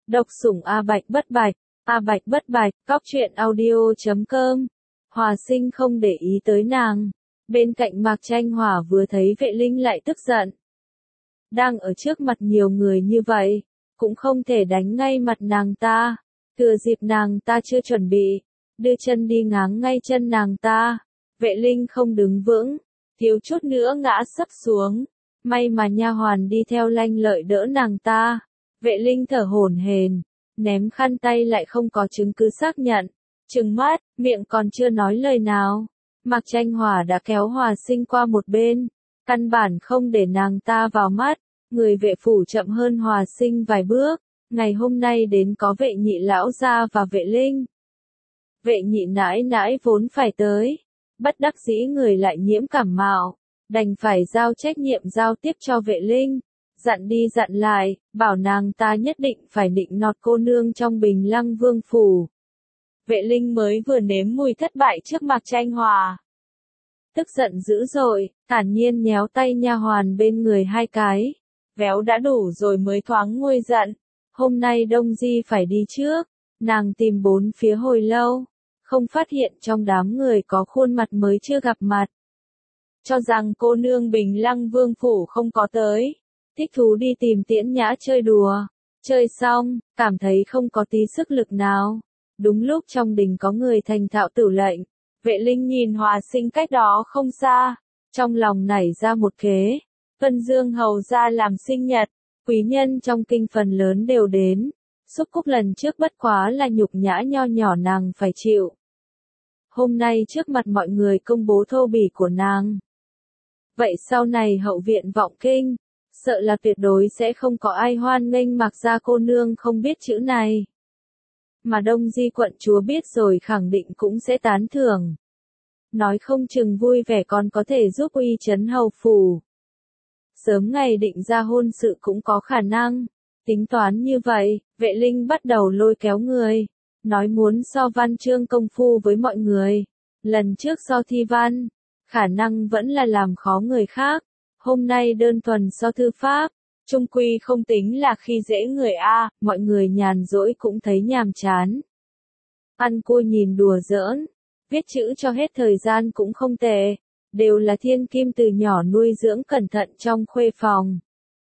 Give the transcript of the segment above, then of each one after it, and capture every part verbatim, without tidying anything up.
Độc sủng A Bạch bất bạch, A Bạch bất bạch, cóc truyện audio chấm com. Hòa Sinh không để ý tới nàng. Bên cạnh Mạc Tranh Hỏa vừa thấy Vệ Linh lại tức giận. Đang ở trước mặt nhiều người như vậy, cũng không thể đánh ngay mặt nàng ta. Thừa dịp nàng ta chưa chuẩn bị, đưa chân đi ngáng ngay chân nàng ta. Vệ Linh không đứng vững, thiếu chút nữa ngã sấp xuống. May mà nha hoàn đi theo lanh lợi đỡ nàng ta. Vệ Linh thở hổn hển, ném khăn tay lại không có chứng cứ xác nhận. Trừng mắt, miệng còn chưa nói lời nào. Mạc Tranh Hỏa đã kéo Hòa Sinh qua một bên, căn bản không để nàng ta vào mắt. Người vệ phủ chậm hơn Hòa Sinh vài bước. Ngày hôm nay đến có vệ nhị lão gia và vệ Linh. Vệ nhị nãi nãi vốn phải tới. Bất đắc dĩ người lại nhiễm cảm mạo, đành phải giao trách nhiệm giao tiếp cho vệ Linh. Dặn đi dặn lại, bảo nàng ta nhất định phải nịnh nọt cô nương trong Bình Lăng Vương phủ. Vệ Linh mới vừa nếm mùi thất bại trước Mạc Tranh Hỏa. Tức giận dữ dội, thản nhiên nhéo tay nha hoàn bên người hai cái. Véo đã đủ rồi mới thoáng nguôi giận. Hôm nay Đông Di phải đi trước. Nàng tìm bốn phía hồi lâu, không phát hiện trong đám người có khuôn mặt mới chưa gặp mặt. Cho rằng cô nương Bình Lăng Vương phủ không có tới. Thích thú đi tìm Tiễn Nhã chơi đùa. Chơi xong, cảm thấy không có tí sức lực nào. Đúng lúc trong đình có người thành thạo tử lệnh. Vệ Linh nhìn Hòa Sinh cách đó không xa. Trong lòng nảy ra một kế. Vân Dương hầu ra làm sinh nhật. Quý nhân trong kinh phần lớn đều đến. Xúc cúc lần trước bất quá là nhục nhã nho nhỏ nàng phải chịu. Hôm nay trước mặt mọi người công bố thô bỉ của nàng. Vậy sau này hậu viện vọng kinh, sợ là tuyệt đối sẽ không có ai hoan nghênh Mạc gia cô nương không biết chữ này. Mà Đông Di quận chúa biết rồi khẳng định cũng sẽ tán thưởng. Nói không chừng vui vẻ còn có thể giúp uy chấn hầu phủ. Sớm ngày định ra hôn sự cũng có khả năng. Tính toán như vậy, Vệ Linh bắt đầu lôi kéo người. Nói muốn so văn chương công phu với mọi người. Lần trước so thi văn, khả năng vẫn là làm khó người khác. Hôm nay đơn thuần so thư pháp, chung quy không tính là khi dễ người A, mọi người nhàn rỗi cũng thấy nhàm chán. Ăn cua nhìn đùa giỡn, viết chữ cho hết thời gian cũng không tệ, đều là thiên kim từ nhỏ nuôi dưỡng cẩn thận trong khuê phòng.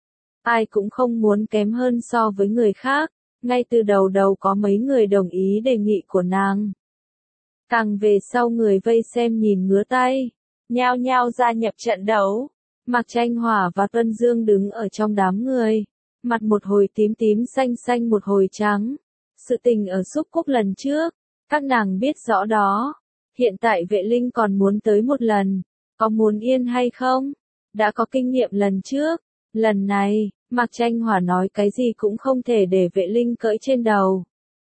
Ai cũng không muốn kém hơn so với người khác, ngay từ đầu đầu có mấy người đồng ý đề nghị của nàng. Càng về sau người vây xem nhìn ngứa tay, nhao nhao gia nhập trận đấu. Mạc Tranh Hỏa và Tuân Dương đứng ở trong đám người, mặt một hồi tím tím xanh xanh một hồi trắng. Sự tình ở xúc cúc lần trước, các nàng biết rõ đó. Hiện tại Vệ Linh còn muốn tới một lần, có muốn yên hay không? Đã có kinh nghiệm lần trước, lần này, Mạc Tranh Hỏa nói cái gì cũng không thể để Vệ Linh cưỡi trên đầu.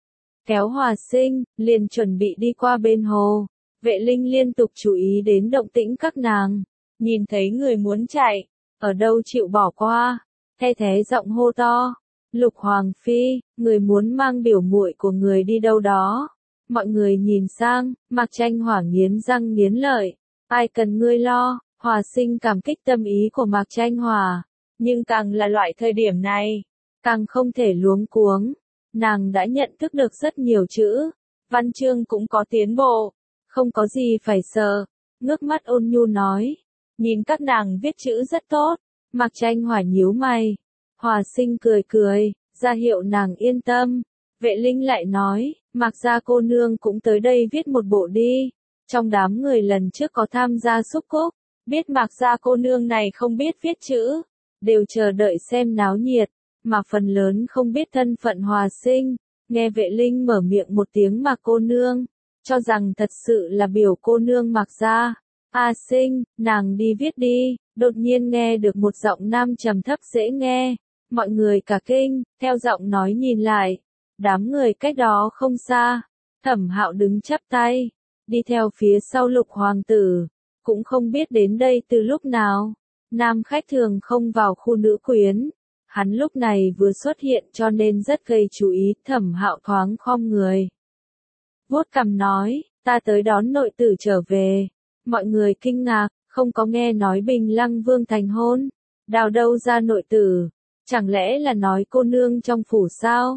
Kéo Hòa Sinh, liền chuẩn bị đi qua bên hồ. Vệ Linh liên tục chú ý đến động tĩnh các nàng. Nhìn thấy người muốn chạy, ở đâu chịu bỏ qua, the thế giọng hô to. Lục Hoàng Phi, người muốn mang biểu muội của người đi đâu đó. Mọi người nhìn sang, Mạc Tranh Hỏa nghiến răng nghiến lợi. Ai cần ngươi lo, Hòa Sinh cảm kích tâm ý của Mạc Tranh Hỏa. Nhưng càng là loại thời điểm này, càng không thể luống cuống. Nàng đã nhận thức được rất nhiều chữ, văn chương cũng có tiến bộ, không có gì phải sợ. Ngước mắt ôn nhu nói. Nhìn các nàng viết chữ rất tốt. Mạc Tranh Hỏa nhíu mày. Hòa Sinh cười cười, ra hiệu nàng yên tâm. Vệ Linh lại nói, Mạc gia cô nương cũng tới đây viết một bộ đi. Trong đám người lần trước có tham gia xúc cúc, biết Mạc gia cô nương này không biết viết chữ, đều chờ đợi xem náo nhiệt, mà phần lớn không biết thân phận Hòa Sinh. Nghe Vệ Linh mở miệng một tiếng Mạc cô nương, cho rằng thật sự là biểu cô nương Mạc gia. A Sinh, nàng đi viết đi. Đột nhiên nghe được một giọng nam trầm thấp dễ nghe. Mọi người cả kinh, theo giọng nói nhìn lại. Đám người cách đó không xa. Thẩm Hạo đứng chắp tay, đi theo phía sau Lục hoàng tử. Cũng không biết đến đây từ lúc nào. Nam khách thường không vào khu nữ quyến. Hắn lúc này vừa xuất hiện cho nên rất gây chú ý. Thẩm Hạo thoáng khom người, vuốt cằm nói, ta tới đón nội tử trở về. Mọi người kinh ngạc, không có nghe nói Bình Lăng Vương thành hôn. Đào đâu ra nội tử? Chẳng lẽ là nói cô nương trong phủ sao?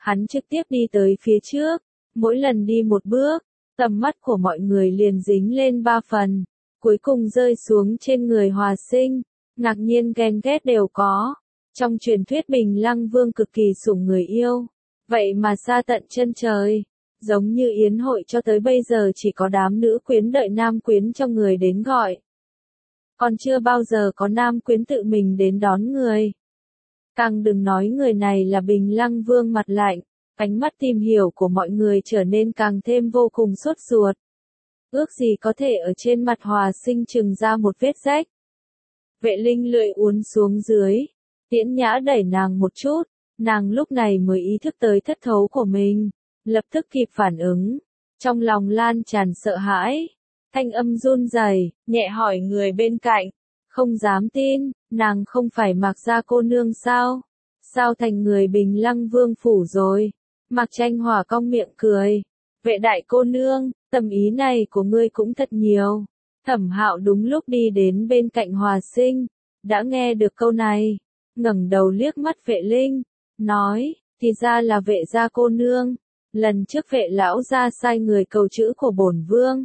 Hắn trực tiếp đi tới phía trước, mỗi lần đi một bước, tầm mắt của mọi người liền dính lên ba phần, cuối cùng rơi xuống trên người Hòa Sinh, ngạc nhiên ghen ghét đều có. Trong truyền thuyết Bình Lăng Vương cực kỳ sủng người yêu, vậy mà xa tận chân trời, giống như yến hội cho tới bây giờ chỉ có đám nữ quyến đợi nam quyến cho người đến gọi. Còn chưa bao giờ có nam quyến tự mình đến đón người. Càng đừng nói người này là Bình Lăng Vương mặt lạnh, ánh mắt tìm hiểu của mọi người trở nên càng thêm vô cùng sốt ruột. Ước gì có thể ở trên mặt Hòa Sinh trừng ra một vết rách. Vệ Linh lười uốn xuống dưới, Tiễn Nhã đẩy nàng một chút, nàng lúc này mới ý thức tới thất thố của mình, lập tức kịp phản ứng, trong lòng lan tràn sợ hãi, thanh âm run rẩy, nhẹ hỏi người bên cạnh, không dám tin, nàng không phải Mạc gia cô nương sao? Sao thành người Bình Lăng Vương phủ rồi? Mạc Tranh Hòa cong miệng cười, vệ đại cô nương, tầm ý này của ngươi cũng thật nhiều. Thẩm Hạo đúng lúc đi đến bên cạnh Hòa Sinh, đã nghe được câu này, ngẩng đầu liếc mắt Vệ Linh, nói, thì ra là vệ gia cô nương, lần trước vệ lão gia sai người cầu chữ của bổn vương.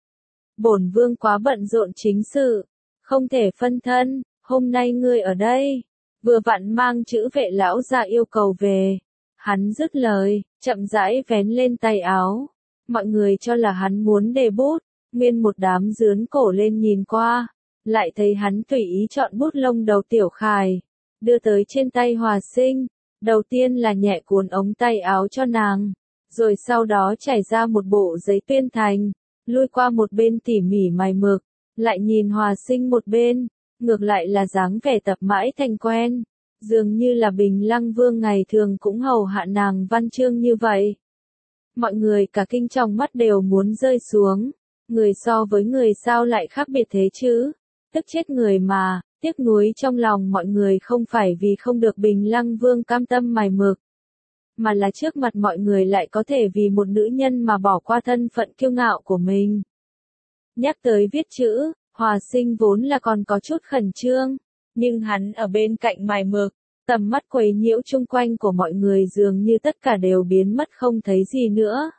Bổn vương quá bận rộn chính sự, không thể phân thân, hôm nay ngươi ở đây, vừa vặn mang chữ vệ lão gia yêu cầu về. Hắn dứt lời, chậm rãi vén lên tay áo, mọi người cho là hắn muốn đề bút, nguyên một đám dướn cổ lên nhìn qua, lại thấy hắn tùy ý chọn bút lông đầu tiểu khài, đưa tới trên tay Hòa Sinh, đầu tiên là nhẹ cuốn ống tay áo cho nàng, rồi sau đó trải ra một bộ giấy tuyên thành, lui qua một bên tỉ mỉ mài mực, lại nhìn Hòa Sinh một bên, ngược lại là dáng vẻ tập mãi thành quen, dường như là Bình Lăng Vương ngày thường cũng hầu hạ nàng văn chương như vậy. Mọi người cả kinh trong mắt đều muốn rơi xuống, người so với người sao lại khác biệt thế chứ, tức chết người mà. Tiếc nuối trong lòng mọi người không phải vì không được Bình Lăng Vương cam tâm mài mực, mà là trước mặt mọi người lại có thể vì một nữ nhân mà bỏ qua thân phận kiêu ngạo của mình. Nhắc tới viết chữ, Hòa Sinh vốn là còn có chút khẩn trương, nhưng hắn ở bên cạnh mài mực, tầm mắt quấy nhiễu chung quanh của mọi người dường như tất cả đều biến mất không thấy gì nữa.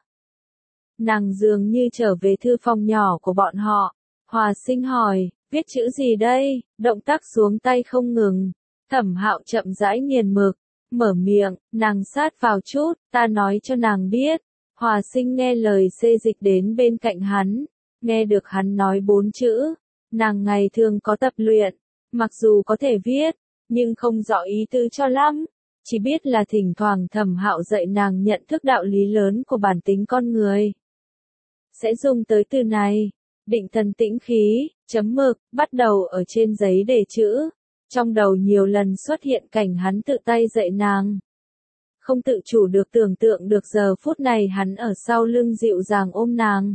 Nàng dường như trở về thư phòng nhỏ của bọn họ, Hòa Sinh hỏi, viết chữ gì đây? Động tác xuống tay không ngừng. Thẩm Hạo chậm rãi nghiền mực, mở miệng, nàng sát vào chút, ta nói cho nàng biết. Hòa Sinh nghe lời xê dịch đến bên cạnh hắn, nghe được hắn nói bốn chữ. Nàng ngày thường có tập luyện, mặc dù có thể viết, nhưng không rõ ý tứ cho lắm. Chỉ biết là thỉnh thoảng Thẩm Hạo dạy nàng nhận thức đạo lý lớn của bản tính con người. Sẽ dùng tới từ này, định thần tĩnh khí, chấm mực, bắt đầu ở trên giấy để chữ. Trong đầu nhiều lần xuất hiện cảnh hắn tự tay dạy nàng. Không tự chủ được tưởng tượng được giờ phút này hắn ở sau lưng dịu dàng ôm nàng.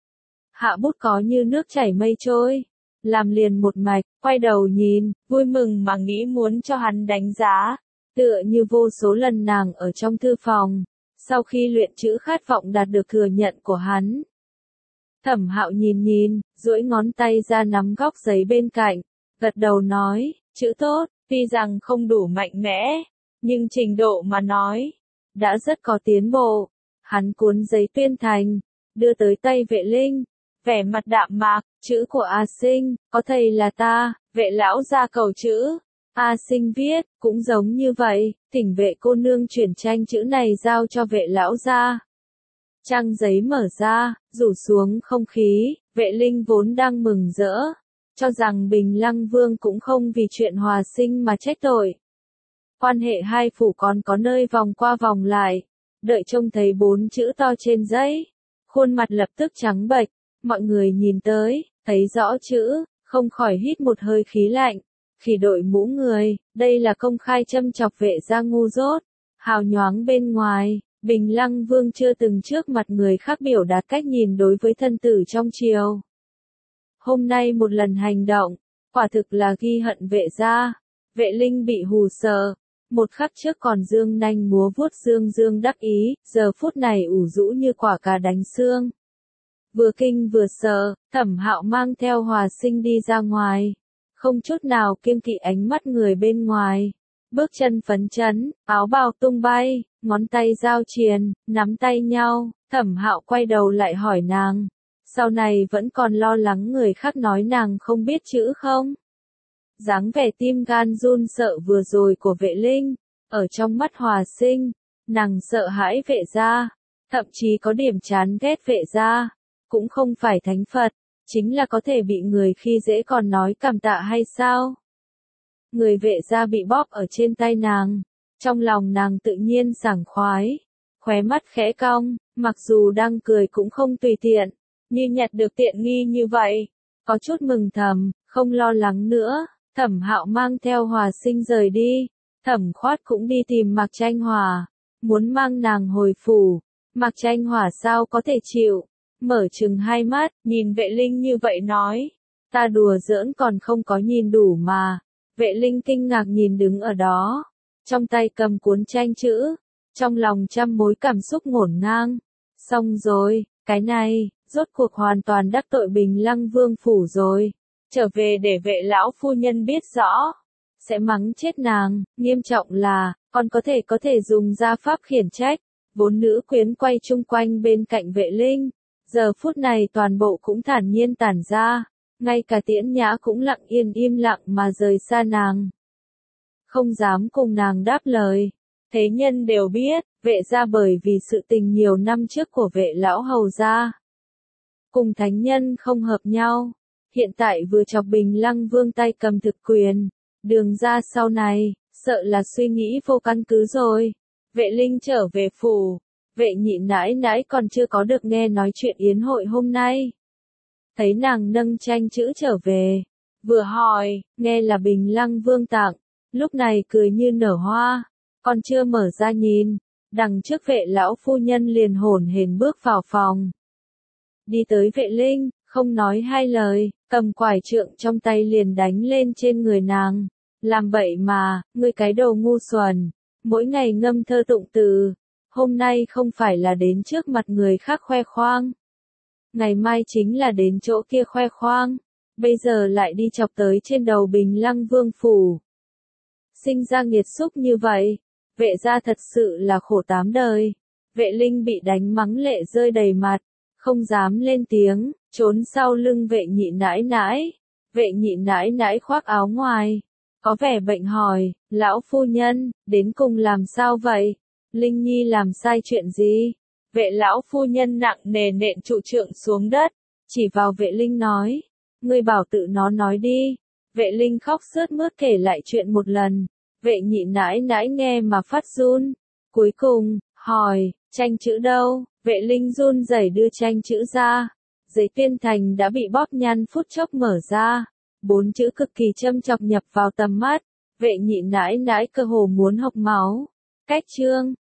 Hạ bút có như nước chảy mây trôi, làm liền một mạch, quay đầu nhìn, vui mừng mà nghĩ muốn cho hắn đánh giá. Tựa như vô số lần nàng ở trong thư phòng, sau khi luyện chữ khát vọng đạt được thừa nhận của hắn. Thẩm Hạo nhìn nhìn, duỗi ngón tay ra nắm góc giấy bên cạnh, gật đầu nói, chữ tốt, tuy rằng không đủ mạnh mẽ, nhưng trình độ mà nói, đã rất có tiến bộ. Hắn cuốn giấy tuyên thành, đưa tới tay Vệ Linh, vẻ mặt đạm mạc, chữ của A Sinh, có thầy là ta, vệ lão ra cầu chữ. A Sinh viết, cũng giống như vậy, thỉnh vệ cô nương chuyển tranh chữ này giao cho vệ lão ra. Trang giấy mở ra, rủ xuống không khí, Vệ Linh vốn đang mừng rỡ, cho rằng Bình Lăng Vương cũng không vì chuyện Hòa Sinh mà trách tội. Quan hệ hai phủ còn có nơi vòng qua vòng lại, đợi trông thấy bốn chữ to trên giấy, khuôn mặt lập tức trắng bệch, mọi người nhìn tới, thấy rõ chữ, không khỏi hít một hơi khí lạnh, khỉ đội mũ người, đây là công khai châm chọc vệ gia ngu dốt, hào nhoáng bên ngoài. Bình Lăng Vương chưa từng trước mặt người khác biểu đạt cách nhìn đối với thân tử trong triều. Hôm nay một lần hành động, quả thực là ghi hận vệ gia. Vệ Linh bị hù sợ, một khắc trước còn dương nanh múa vuốt dương dương đắc ý, giờ phút này ủ rũ như quả cà đánh xương. Vừa kinh vừa sợ, Thẩm Hạo mang theo Hòa Sinh đi ra ngoài, không chút nào kiêng kỵ ánh mắt người bên ngoài. bước chân phấn chấn, áo bào tung bay, ngón tay giao triền, nắm tay nhau, Thẩm Hạo quay đầu lại hỏi nàng, sau này vẫn còn lo lắng người khác nói nàng không biết chữ không? Dáng vẻ tim gan run sợ vừa rồi của Vệ Linh, ở trong mắt Hòa Sinh, nàng sợ hãi Vệ gia, thậm chí có điểm chán ghét Vệ gia, cũng không phải thánh Phật, chính là có thể bị người khi dễ còn nói cảm tạ hay sao? Người Vệ gia bị bóp ở trên tay nàng, trong lòng nàng tự nhiên sảng khoái, khóe mắt khẽ cong, mặc dù đang cười cũng không tùy tiện, như nhặt được tiện nghi như vậy, có chút mừng thầm, không lo lắng nữa. Thẩm Hạo mang theo Hòa Sinh rời đi, Thẩm Khoát cũng đi tìm Mạc Tranh Hòa, muốn mang nàng hồi phủ. Mạc Tranh Hòa sao có thể chịu, mở trừng hai mắt, nhìn Vệ Linh như vậy nói, ta đùa giỡn còn không có nhìn đủ mà. Vệ Linh kinh ngạc nhìn đứng ở đó, trong tay cầm cuốn tranh chữ, trong lòng trăm mối cảm xúc ngổn ngang. Xong rồi, cái này, rốt cuộc hoàn toàn đắc tội Bình Lăng Vương phủ rồi. Trở về để Vệ lão phu nhân biết rõ, sẽ mắng chết nàng, nghiêm trọng là, còn có thể có thể dùng gia pháp khiển trách. Bốn nữ quyến quay chung quanh bên cạnh Vệ Linh, giờ phút này toàn bộ cũng thản nhiên tản ra, ngay cả Tiễn Nhã cũng lặng yên im lặng mà rời xa nàng. Không dám cùng nàng đáp lời, thế nhân đều biết, Vệ gia bởi vì sự tình nhiều năm trước của Vệ lão hầu gia, cùng thánh nhân không hợp nhau. Hiện tại vừa chọc Bình Lăng Vương tay cầm thực quyền, đường ra sau này, sợ là suy nghĩ vô căn cứ rồi. Vệ Linh trở về phủ, Vệ nhị nãi nãi còn chưa có được nghe nói chuyện yến hội hôm nay. Thấy nàng nâng tranh chữ trở về, vừa hỏi, nghe là Bình Lăng Vương tặng, lúc này cười như nở hoa, còn chưa mở ra nhìn, đằng trước Vệ lão phu nhân liền hổn hển bước vào phòng. Đi tới Vệ Linh, không nói hai lời, cầm quải trượng trong tay liền đánh lên trên người nàng. Làm vậy mà, ngươi cái đầu ngu xuẩn, mỗi ngày ngâm thơ tụng từ, hôm nay không phải là đến trước mặt người khác khoe khoang. Ngày mai chính là đến chỗ kia khoe khoang, bây giờ lại đi chọc tới trên đầu Bình Lăng Vương phủ. Sinh ra nghiệt xúc như vậy, Vệ gia thật sự là khổ tám đời. Vệ Linh bị đánh mắng lệ rơi đầy mặt, không dám lên tiếng, trốn sau lưng Vệ nhị nãi nãi. Vệ nhị nãi nãi khoác áo ngoài, có vẻ bệnh hỏi, lão phu nhân, đến cùng làm sao vậy? Linh Nhi làm sai chuyện gì? Vệ lão phu nhân nặng nề nện trụ trượng xuống đất, chỉ vào Vệ Linh nói, ngươi bảo tự nó nói đi. Vệ Linh khóc sướt mướt kể lại chuyện một lần, Vệ nhị nãi nãi nghe mà phát run, cuối cùng, hỏi, tranh chữ đâu? Vệ Linh run rẩy đưa tranh chữ ra, giấy tuyên thành đã bị bóp nhăn phút chốc mở ra, bốn chữ cực kỳ châm chọc nhập vào tầm mắt, Vệ nhị nãi nãi cơ hồ muốn hộc máu. Cách chương